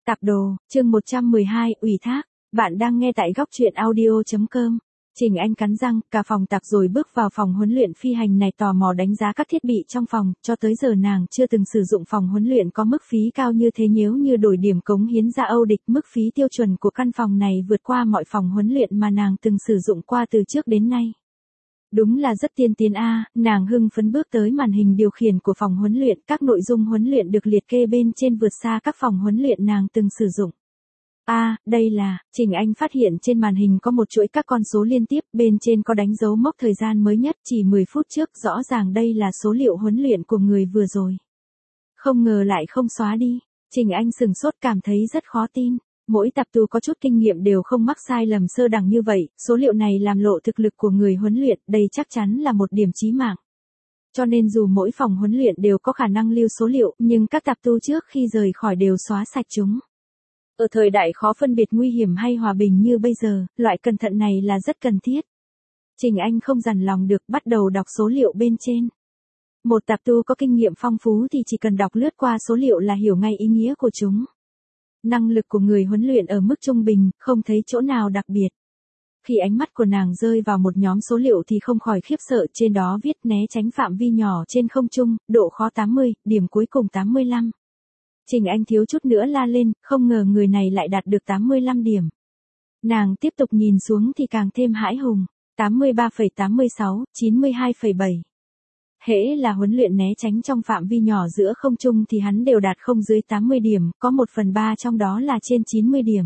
Tạp đồ, chương 112, ủy thác. Bạn đang nghe tại góc truyện audio.com. Trình Anh cắn răng, cả phòng tạp rồi bước vào phòng huấn luyện phi hành này tò mò đánh giá các thiết bị trong phòng, cho tới giờ nàng chưa từng sử dụng phòng huấn luyện có mức phí cao như thế, nếu như đổi điểm cống hiến ra Âu địch, mức phí tiêu chuẩn của căn phòng này vượt qua mọi phòng huấn luyện mà nàng từng sử dụng qua từ trước đến nay. Đúng là rất tiên tiến a, nàng hưng phấn bước tới màn hình điều khiển của phòng huấn luyện, các nội dung huấn luyện được liệt kê bên trên vượt xa các phòng huấn luyện nàng từng sử dụng. Đây là, Trình Anh phát hiện trên màn hình có một chuỗi các con số liên tiếp, bên trên có đánh dấu mốc thời gian mới nhất chỉ 10 phút trước, rõ ràng đây là số liệu huấn luyện của người vừa rồi. Không ngờ lại không xóa đi, Trình Anh sừng sốt cảm thấy rất khó tin. Mỗi tập tù có chút kinh nghiệm đều không mắc sai lầm sơ đẳng như vậy, số liệu này làm lộ thực lực của người huấn luyện, đây chắc chắn là một điểm chí mạng. Cho nên dù mỗi phòng huấn luyện đều có khả năng lưu số liệu, nhưng các tập tù trước khi rời khỏi đều xóa sạch chúng. Ở thời đại khó phân biệt nguy hiểm hay hòa bình như bây giờ, loại cẩn thận này là rất cần thiết. Trình Anh không dằn lòng được, bắt đầu đọc số liệu bên trên. Một tập tù có kinh nghiệm phong phú thì chỉ cần đọc lướt qua số liệu là hiểu ngay ý nghĩa của chúng. Năng lực của người huấn luyện ở mức trung bình, không thấy chỗ nào đặc biệt. Khi ánh mắt của nàng rơi vào một nhóm số liệu thì không khỏi khiếp sợ, trên đó viết né tránh phạm vi nhỏ trên không trung, độ khó 80, điểm cuối cùng 85. Trình Anh thiếu chút nữa la lên, không ngờ người này lại đạt được 85 điểm. Nàng tiếp tục nhìn xuống thì càng thêm hãi hùng, 83,86, 92,7. Hễ là huấn luyện né tránh trong phạm vi nhỏ giữa không trung thì hắn đều đạt không dưới 80 điểm, có 1/3 trong đó là trên 90 điểm.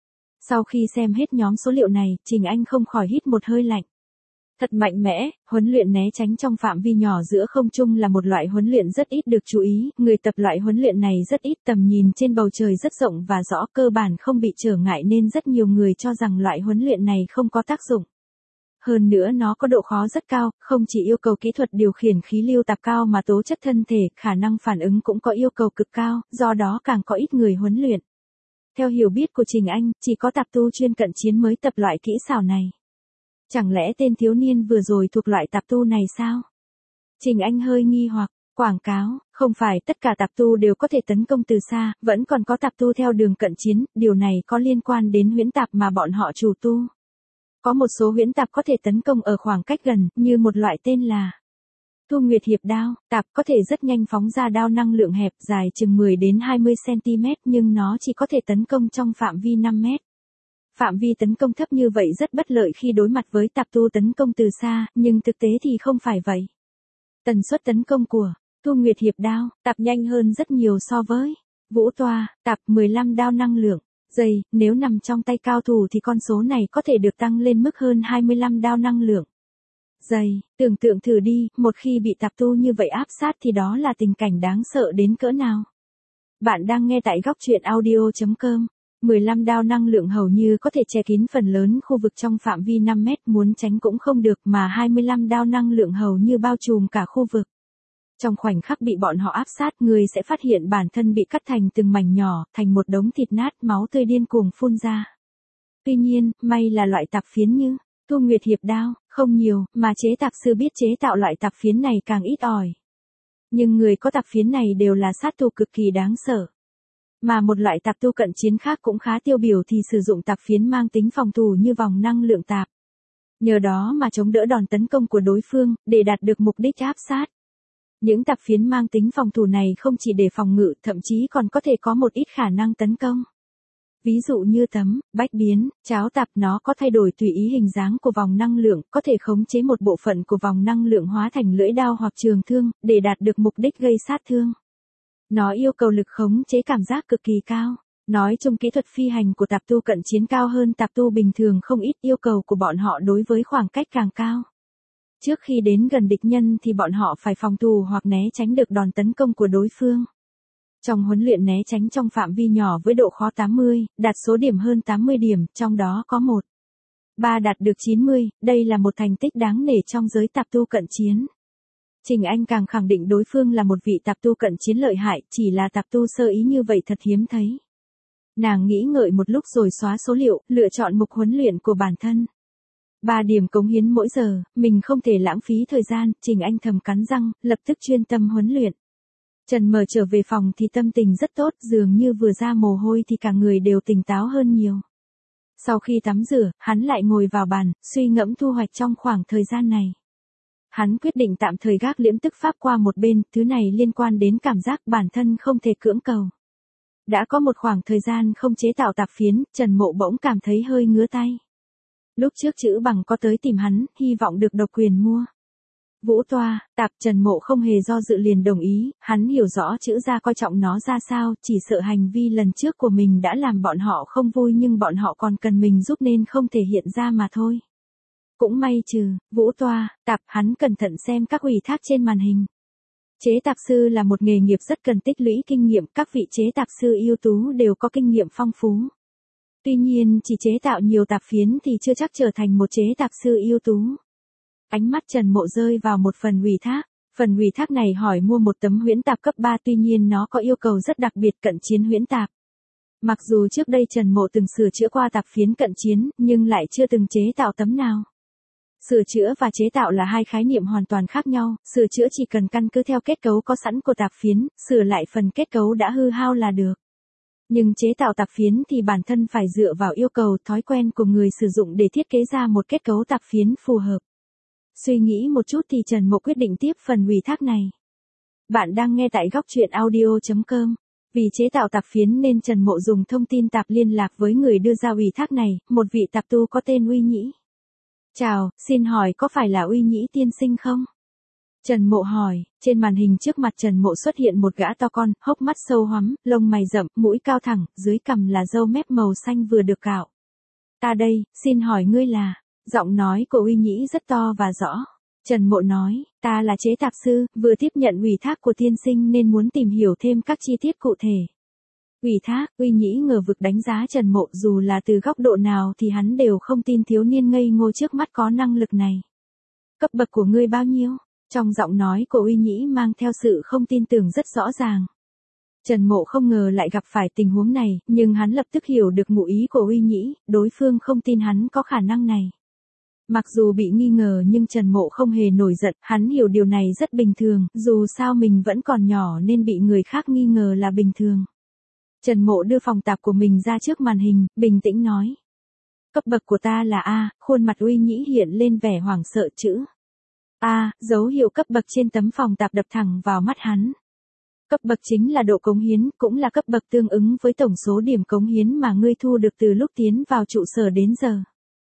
Sau khi xem hết nhóm số liệu này, Trình Anh không khỏi hít một hơi lạnh. Thật mạnh mẽ, huấn luyện né tránh trong phạm vi nhỏ giữa không trung là một loại huấn luyện rất ít được chú ý, người tập loại huấn luyện này rất ít, tầm nhìn trên bầu trời rất rộng và rõ, cơ bản không bị trở ngại nên rất nhiều người cho rằng loại huấn luyện này không có tác dụng. Hơn nữa nó có độ khó rất cao, không chỉ yêu cầu kỹ thuật điều khiển khí lưu tạp cao mà tố chất thân thể, khả năng phản ứng cũng có yêu cầu cực cao, do đó càng có ít người huấn luyện. Theo hiểu biết của Trình Anh, chỉ có tạp tu chuyên cận chiến mới tập loại kỹ xảo này. Chẳng lẽ tên thiếu niên vừa rồi thuộc loại tạp tu này sao? Trình Anh hơi nghi hoặc, quảng cáo, không phải tất cả tạp tu đều có thể tấn công từ xa, vẫn còn có tạp tu theo đường cận chiến, điều này có liên quan đến huyễn tạp mà bọn họ chủ tu. Có một số huyễn tạp có thể tấn công ở khoảng cách gần, như một loại tên là Tu Nguyệt Hiệp Đao, tạp có thể rất nhanh phóng ra đao năng lượng hẹp dài chừng 10 đến 20 cm nhưng nó chỉ có thể tấn công trong phạm vi 5 mét. Phạm vi tấn công thấp như vậy rất bất lợi khi đối mặt với tạp tu tấn công từ xa, nhưng thực tế thì không phải vậy. Tần suất tấn công của Tu Nguyệt Hiệp Đao, tạp nhanh hơn rất nhiều so với Vũ Toa, tạp 15 đao năng lượng. Giây, nếu nằm trong tay cao thủ thì con số này có thể được tăng lên mức hơn 25 đao năng lượng. Giây, tưởng tượng thử đi, một khi bị tạp tu như vậy áp sát thì đó là tình cảnh đáng sợ đến cỡ nào. Bạn đang nghe tại góc truyện audio.com. 15 đao năng lượng hầu như có thể che kín phần lớn khu vực trong phạm vi 5 mét, muốn tránh cũng không được, mà 25 đao năng lượng hầu như bao trùm cả khu vực. Trong khoảnh khắc bị bọn họ áp sát, người sẽ phát hiện bản thân bị cắt thành từng mảnh nhỏ, thành một đống thịt nát, máu tươi điên cuồng phun ra. Tuy nhiên, may là loại tạp phiến như Tu Nguyệt Hiệp Đao không nhiều, mà chế tạp sư biết chế tạo loại tạp phiến này càng ít ỏi. Nhưng người có tạp phiến này đều là sát thủ cực kỳ đáng sợ. Mà một loại tạp tu cận chiến khác cũng khá tiêu biểu thì sử dụng tạp phiến mang tính phòng thủ như vòng năng lượng tạp. Nhờ đó mà chống đỡ đòn tấn công của đối phương, để đạt được mục đích áp sát. Những tạp phiến mang tính phòng thủ này không chỉ để phòng ngự, thậm chí còn có thể có một ít khả năng tấn công. Ví dụ như tấm, bách biến, cháo tạp, nó có thay đổi tùy ý hình dáng của vòng năng lượng, có thể khống chế một bộ phận của vòng năng lượng hóa thành lưỡi đao hoặc trường thương, để đạt được mục đích gây sát thương. Nó yêu cầu lực khống chế cảm giác cực kỳ cao. Nói chung kỹ thuật phi hành của tạp tu cận chiến cao hơn tạp tu bình thường không ít, yêu cầu của bọn họ đối với khoảng cách càng cao. Trước khi đến gần địch nhân thì bọn họ phải phòng thủ hoặc né tránh được đòn tấn công của đối phương. Trong huấn luyện né tránh trong phạm vi nhỏ với độ khó 80, đạt số điểm hơn 80 điểm, trong đó có 1/3 đạt được 90, đây là một thành tích đáng nể trong giới tạp tu cận chiến. Trình Anh càng khẳng định đối phương là một vị tạp tu cận chiến lợi hại, chỉ là tạp tu sơ ý như vậy thật hiếm thấy. Nàng nghĩ ngợi một lúc rồi xóa số liệu, lựa chọn mục huấn luyện của bản thân. 3 điểm cống hiến mỗi giờ, mình không thể lãng phí thời gian, Trình Anh thầm cắn răng, lập tức chuyên tâm huấn luyện. Trần Mở trở về phòng thì tâm tình rất tốt, dường như vừa ra mồ hôi thì cả người đều tỉnh táo hơn nhiều. Sau khi tắm rửa, hắn lại ngồi vào bàn, suy ngẫm thu hoạch trong khoảng thời gian này. Hắn quyết định tạm thời gác liễm tức pháp qua một bên, thứ này liên quan đến cảm giác bản thân không thể cưỡng cầu. Đã có một khoảng thời gian không chế tạo tạp phiến, Trần Mộ bỗng cảm thấy hơi ngứa tay. Lúc trước chữ bằng có tới tìm hắn, hy vọng được độc quyền mua. Vũ toa, tạp, Trần Mộ không hề do dự liền đồng ý, hắn hiểu rõ chữ gia coi trọng nó ra sao, chỉ sợ hành vi lần trước của mình đã làm bọn họ không vui nhưng bọn họ còn cần mình giúp nên không thể hiện ra mà thôi. Cũng may trừ, vũ toa, tạp, hắn cẩn thận xem các ủy thác trên màn hình. Chế tạp sư là một nghề nghiệp rất cần tích lũy kinh nghiệm, các vị chế tạp sư ưu tú đều có kinh nghiệm phong phú. Tuy nhiên, chỉ chế tạo nhiều tạp phiến thì chưa chắc trở thành một chế tạp sư ưu tú. Ánh mắt Trần Mộ rơi vào một phần ủy thác. Phần ủy thác này hỏi mua một tấm huyễn tạp cấp 3, tuy nhiên nó có yêu cầu rất đặc biệt, cận chiến huyễn tạp. Mặc dù trước đây Trần Mộ từng sửa chữa qua tạp phiến cận chiến, nhưng lại chưa từng chế tạo tấm nào. Sửa chữa và chế tạo là hai khái niệm hoàn toàn khác nhau, sửa chữa chỉ cần căn cứ theo kết cấu có sẵn của tạp phiến, sửa lại phần kết cấu đã hư hao là được. Nhưng chế tạo tạp phiến thì bản thân phải dựa vào yêu cầu, thói quen của người sử dụng để thiết kế ra một kết cấu tạp phiến phù hợp. Suy nghĩ một chút thì Trần Mộ quyết định tiếp phần ủy thác này. Bạn đang nghe tại góc truyện audio.com. Vì chế tạo tạp phiến nên Trần Mộ dùng thông tin tạp liên lạc với người đưa ra ủy thác này, một vị tạp tu có tên Uy Nhĩ. Chào, xin hỏi có phải là Uy Nhĩ tiên sinh không? Trần Mộ hỏi, trên màn hình trước mặt Trần Mộ xuất hiện một gã to con, hốc mắt sâu hoắm, lông mày rậm, mũi cao thẳng, dưới cằm là râu mép màu xanh vừa được cạo. Ta đây, xin hỏi ngươi là... Giọng nói của Uy Nhĩ rất to và rõ. Trần Mộ nói, ta là chế tạp sư, vừa tiếp nhận ủy thác của tiên sinh nên muốn tìm hiểu thêm các chi tiết cụ thể. Ủy thác, Uy Nhĩ ngờ vực đánh giá Trần Mộ, dù là từ góc độ nào thì hắn đều không tin thiếu niên ngây ngô trước mắt có năng lực này. Cấp bậc của ngươi bao nhiêu? Trong giọng nói của Uy Nhĩ mang theo sự không tin tưởng rất rõ ràng. Trần Mộ không ngờ lại gặp phải tình huống này, nhưng hắn lập tức hiểu được ngụ ý của Uy Nhĩ, đối phương không tin hắn có khả năng này. Mặc dù bị nghi ngờ nhưng Trần Mộ không hề nổi giận, hắn hiểu điều này rất bình thường, dù sao mình vẫn còn nhỏ nên bị người khác nghi ngờ là bình thường. Trần Mộ đưa phòng tạp của mình ra trước màn hình, bình tĩnh nói. Cấp bậc của ta là A, khuôn mặt Uy Nhĩ hiện lên vẻ hoảng sợ, chữ A, dấu hiệu cấp bậc trên tấm phòng tạp đập thẳng vào mắt hắn. Cấp bậc chính là độ cống hiến, cũng là cấp bậc tương ứng với tổng số điểm cống hiến mà ngươi thu được từ lúc tiến vào trụ sở đến giờ.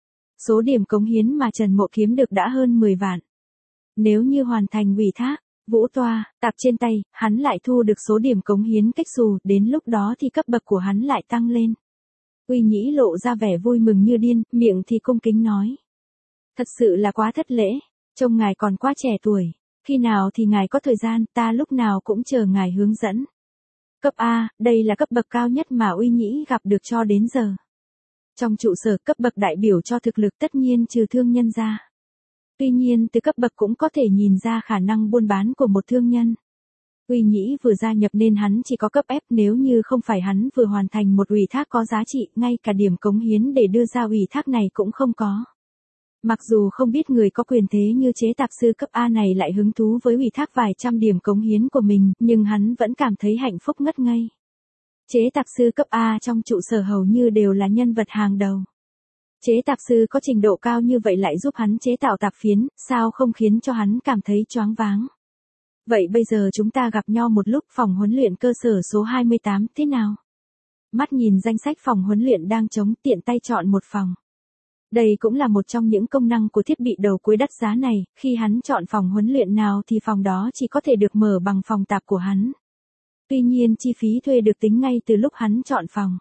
Số điểm cống hiến mà Trần Mộ kiếm được đã hơn 10 vạn. Nếu như hoàn thành ủy thác, vũ toa, tạp trên tay, hắn lại thu được số điểm cống hiến cách xù, đến lúc đó thì cấp bậc của hắn lại tăng lên. Uy Nhĩ lộ ra vẻ vui mừng như điên, miệng thì cung kính nói. Thật sự là quá thất lễ, trông ngài còn quá trẻ tuổi, khi nào thì ngài có thời gian, ta lúc nào cũng chờ ngài hướng dẫn. Cấp A, đây là cấp bậc cao nhất mà Uy Nhĩ gặp được cho đến giờ. Trong trụ sở, cấp bậc đại biểu cho thực lực, tất nhiên trừ thương nhân ra. Tuy nhiên từ cấp bậc cũng có thể nhìn ra khả năng buôn bán của một thương nhân. Uy Nhĩ vừa gia nhập nên hắn chỉ có cấp F, nếu như không phải hắn vừa hoàn thành một ủy thác có giá trị, ngay cả điểm cống hiến để đưa ra ủy thác này cũng không có. Mặc dù không biết người có quyền thế như chế tạp sư cấp A này lại hứng thú với ủy thác vài trăm điểm cống hiến của mình, nhưng hắn vẫn cảm thấy hạnh phúc ngất ngây. Chế tạp sư cấp A trong trụ sở hầu như đều là nhân vật hàng đầu. Chế tạp sư có trình độ cao như vậy lại giúp hắn chế tạo tạp phiến, sao không khiến cho hắn cảm thấy choáng váng. Vậy bây giờ chúng ta gặp nhau một lúc, phòng huấn luyện cơ sở số 28, thế nào? Mắt nhìn danh sách phòng huấn luyện đang trống, tiện tay chọn một phòng. Đây cũng là một trong những công năng của thiết bị đầu cuối đắt giá này, khi hắn chọn phòng huấn luyện nào thì phòng đó chỉ có thể được mở bằng phòng tạp của hắn. Tuy nhiên chi phí thuê được tính ngay từ lúc hắn chọn phòng.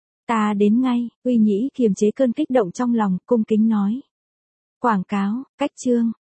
Ta đến ngay, Uy Nhĩ kiềm chế cơn kích động trong lòng, cung kính nói. Quảng cáo, cách chương,